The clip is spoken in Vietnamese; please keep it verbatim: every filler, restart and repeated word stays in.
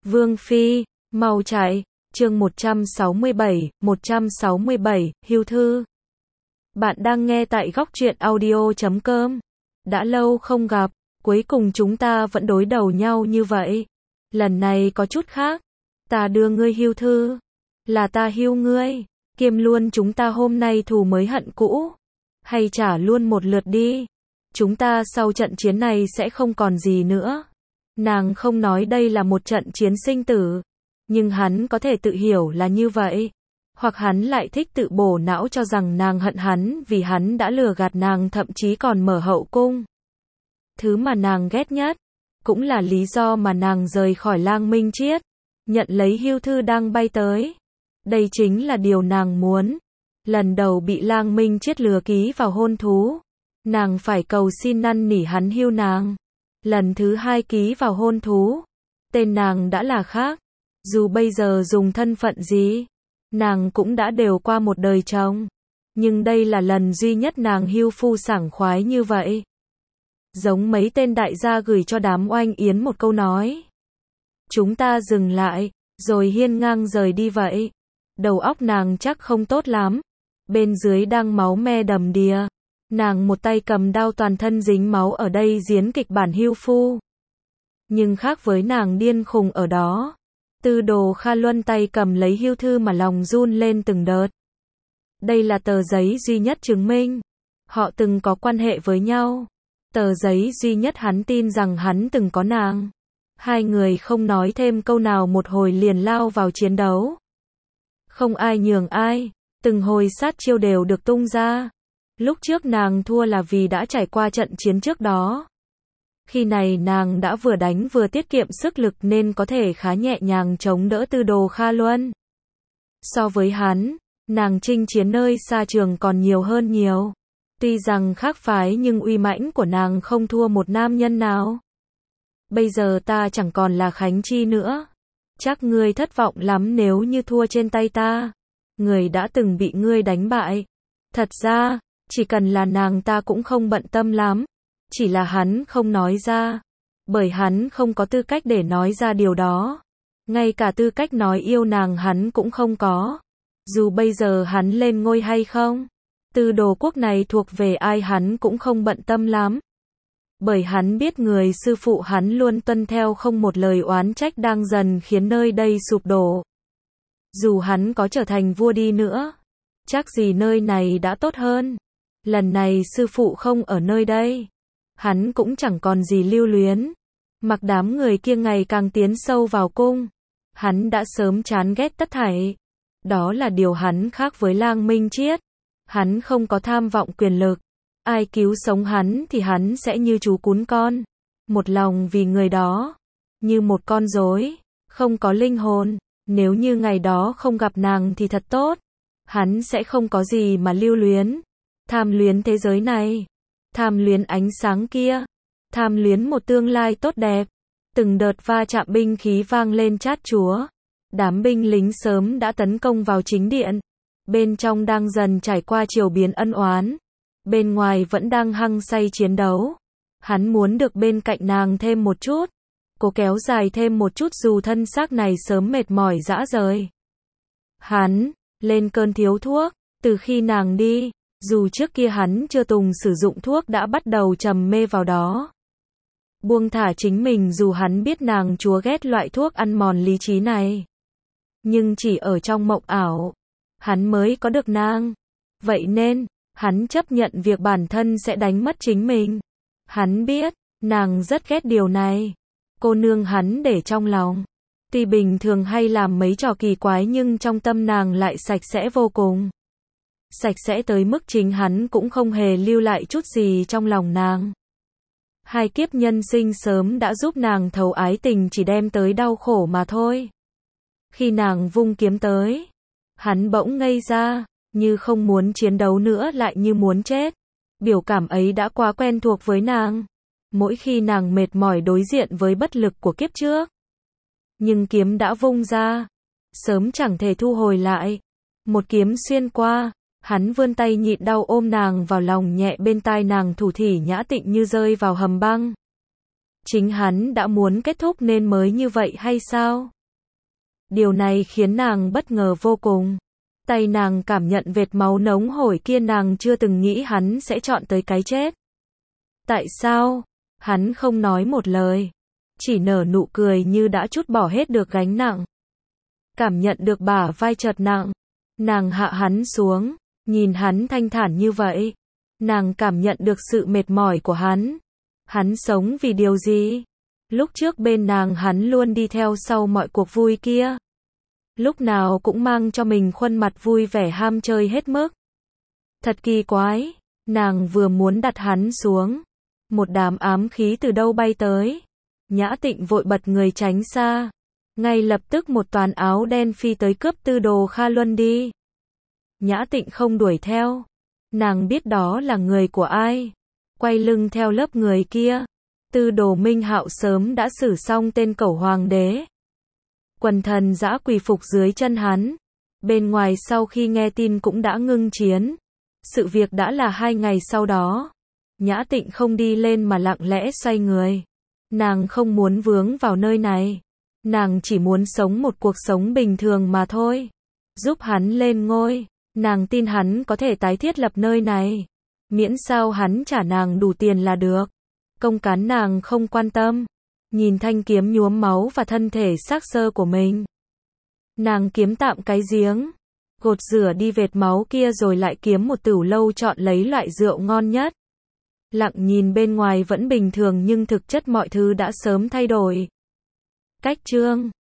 Vương Phi, mau chạy, chương một trăm sáu mươi bảy, một trăm sáu mươi bảy, Hưu Thư. Bạn đang nghe tại góc truyện audio chấm com. Đã lâu không gặp, cuối cùng chúng ta vẫn đối đầu nhau như vậy. Lần này có chút khác. Ta đưa ngươi Hưu Thư. Là ta hưu ngươi. Kiêm luôn chúng ta hôm nay thù mới hận cũ. Hay trả luôn một lượt đi. Chúng ta sau trận chiến này sẽ không còn gì nữa. Nàng không nói đây là một trận chiến sinh tử. Nhưng hắn có thể tự hiểu là như vậy. Hoặc hắn lại thích tự bổ não cho rằng nàng hận hắn vì hắn đã lừa gạt nàng, thậm chí còn mở hậu cung. Thứ mà nàng ghét nhất, cũng là lý do mà nàng rời khỏi Lang Minh Chiết, nhận lấy Hưu Thư đang bay tới. Đây chính là điều nàng muốn. Lần đầu bị Lang Minh Chiết lừa ký vào hôn thú, nàng phải cầu xin năn nỉ hắn hưu nàng. Lần thứ hai ký vào hôn thú, tên nàng đã là khác. Dù bây giờ dùng thân phận gì, nàng cũng đã đều qua một đời chồng. Nhưng đây là lần duy nhất nàng hưu phu sảng khoái như vậy. Giống mấy tên đại gia gửi cho đám oanh yến một câu nói. Chúng ta dừng lại, rồi hiên ngang rời đi vậy. Đầu óc nàng chắc không tốt lắm. Bên dưới đang máu me đầm đìa. Nàng một tay cầm đao, toàn thân dính máu, ở đây diễn kịch bản hưu phu. Nhưng khác với nàng điên khùng ở đó, Tư Đồ Kha Luân tay cầm lấy Hưu Thư mà lòng run lên từng đợt. Đây là tờ giấy duy nhất chứng minh họ từng có quan hệ với nhau. Tờ giấy duy nhất hắn tin rằng hắn từng có nàng. Hai người không nói thêm câu nào, một hồi liền lao vào chiến đấu. Không ai nhường ai, từng hồi sát chiêu đều được tung ra. Lúc trước nàng thua là vì đã trải qua trận chiến trước đó. Khi này nàng đã vừa đánh vừa tiết kiệm sức lực nên có thể khá nhẹ nhàng chống đỡ Tư Đồ Kha Luân. So với hắn, nàng chinh chiến nơi xa trường còn nhiều hơn nhiều. Tuy rằng khác phái nhưng uy mãnh của nàng không thua một nam nhân nào. Bây giờ ta chẳng còn là Khánh Chi nữa. Chắc ngươi thất vọng lắm nếu như thua trên tay ta. Người đã từng bị ngươi đánh bại. Thật ra, chỉ cần là nàng ta cũng không bận tâm lắm. Chỉ là hắn không nói ra. Bởi hắn không có tư cách để nói ra điều đó. Ngay cả tư cách nói yêu nàng hắn cũng không có. Dù bây giờ hắn lên ngôi hay không, Tư Đồ quốc này thuộc về ai hắn cũng không bận tâm lắm. Bởi hắn biết người sư phụ hắn luôn tuân theo không một lời oán trách đang dần khiến nơi đây sụp đổ. Dù hắn có trở thành vua đi nữa, chắc gì nơi này đã tốt hơn. Lần này sư phụ không ở nơi đây, hắn cũng chẳng còn gì lưu luyến. Mặc đám người kia ngày càng tiến sâu vào cung, hắn đã sớm chán ghét tất thảy. Đó là điều hắn khác với Lang Minh Chiết. Hắn không có tham vọng quyền lực. Ai cứu sống hắn thì hắn sẽ như chú cún con. Một lòng vì người đó. Như một con rối, không có linh hồn. Nếu như ngày đó không gặp nàng thì thật tốt. Hắn sẽ không có gì mà lưu luyến. Tham luyến thế giới này. Tham luyến ánh sáng kia. Tham luyến một tương lai tốt đẹp. Từng đợt va chạm binh khí vang lên chát chúa. Đám binh lính sớm đã tấn công vào chính điện. Bên trong đang dần trải qua chiều biến ân oán. Bên ngoài vẫn đang hăng say chiến đấu. Hắn muốn được bên cạnh nàng thêm một chút. Cố kéo dài thêm một chút dù thân xác này sớm mệt mỏi rã rời. Hắn lên cơn thiếu thuốc. Từ khi nàng đi, dù trước kia hắn chưa từng sử dụng thuốc đã bắt đầu trầm mê vào đó. Buông thả chính mình dù hắn biết nàng chúa ghét loại thuốc ăn mòn lý trí này. Nhưng chỉ ở trong mộng ảo, hắn mới có được nàng. Vậy nên, hắn chấp nhận việc bản thân sẽ đánh mất chính mình. Hắn biết, nàng rất ghét điều này. Cô nương hắn để trong lòng. Tuy bình thường hay làm mấy trò kỳ quái nhưng trong tâm nàng lại sạch sẽ vô cùng. Sạch sẽ tới mức chính hắn cũng không hề lưu lại chút gì trong lòng nàng. Hai kiếp nhân sinh sớm đã giúp nàng thấu ái tình chỉ đem tới đau khổ mà thôi. Khi nàng vung kiếm tới, hắn bỗng ngây ra, như không muốn chiến đấu nữa lại như muốn chết. Biểu cảm ấy đã quá quen thuộc với nàng. Mỗi khi nàng mệt mỏi đối diện với bất lực của kiếp trước. Nhưng kiếm đã vung ra, sớm chẳng thể thu hồi lại. Một kiếm xuyên qua, hắn vươn tay nhịn đau ôm nàng vào lòng, nhẹ bên tai nàng thủ thỉ nhã tịnh như rơi vào hầm băng. Chính hắn đã muốn kết thúc nên mới như vậy hay sao? Điều này khiến nàng bất ngờ vô cùng. Tay nàng cảm nhận vệt máu nóng hổi kia, nàng chưa từng nghĩ hắn sẽ chọn tới cái chết. Tại sao? Hắn không nói một lời, chỉ nở nụ cười như đã trút bỏ hết được gánh nặng. Cảm nhận được bả vai chợt nặng, nàng hạ hắn xuống, nhìn hắn thanh thản như vậy. Nàng cảm nhận được sự mệt mỏi của hắn. Hắn sống vì điều gì? Lúc trước bên nàng hắn luôn đi theo sau mọi cuộc vui kia. Lúc nào cũng mang cho mình khuôn mặt vui vẻ ham chơi hết mức. Thật kỳ quái, nàng vừa muốn đặt hắn xuống, một đám ám khí từ đâu bay tới. Nhã Tịnh vội bật người tránh xa. Ngay lập tức một toán áo đen phi tới cướp Tư Đồ Kha Luân đi. Nhã Tịnh không đuổi theo. Nàng biết đó là người của ai. Quay lưng theo lớp người kia. Tư Đồ Minh Hạo sớm đã xử xong tên cẩu hoàng đế. Quần thần dã quỳ phục dưới chân hắn. Bên ngoài sau khi nghe tin cũng đã ngưng chiến. Sự việc đã là hai ngày sau đó. Nhã Tịnh không đi lên mà lặng lẽ xoay người. Nàng không muốn vướng vào nơi này. Nàng chỉ muốn sống một cuộc sống bình thường mà thôi. Giúp hắn lên ngôi. Nàng tin hắn có thể tái thiết lập nơi này. Miễn sao hắn trả nàng đủ tiền là được. Công cán nàng không quan tâm. Nhìn thanh kiếm nhuốm máu và thân thể xác xơ của mình. Nàng kiếm tạm cái giếng. Gột rửa đi vệt máu kia rồi lại kiếm một tửu lâu, chọn lấy loại rượu ngon nhất. Lặng nhìn bên ngoài vẫn bình thường nhưng thực chất mọi thứ đã sớm thay đổi. Cách chương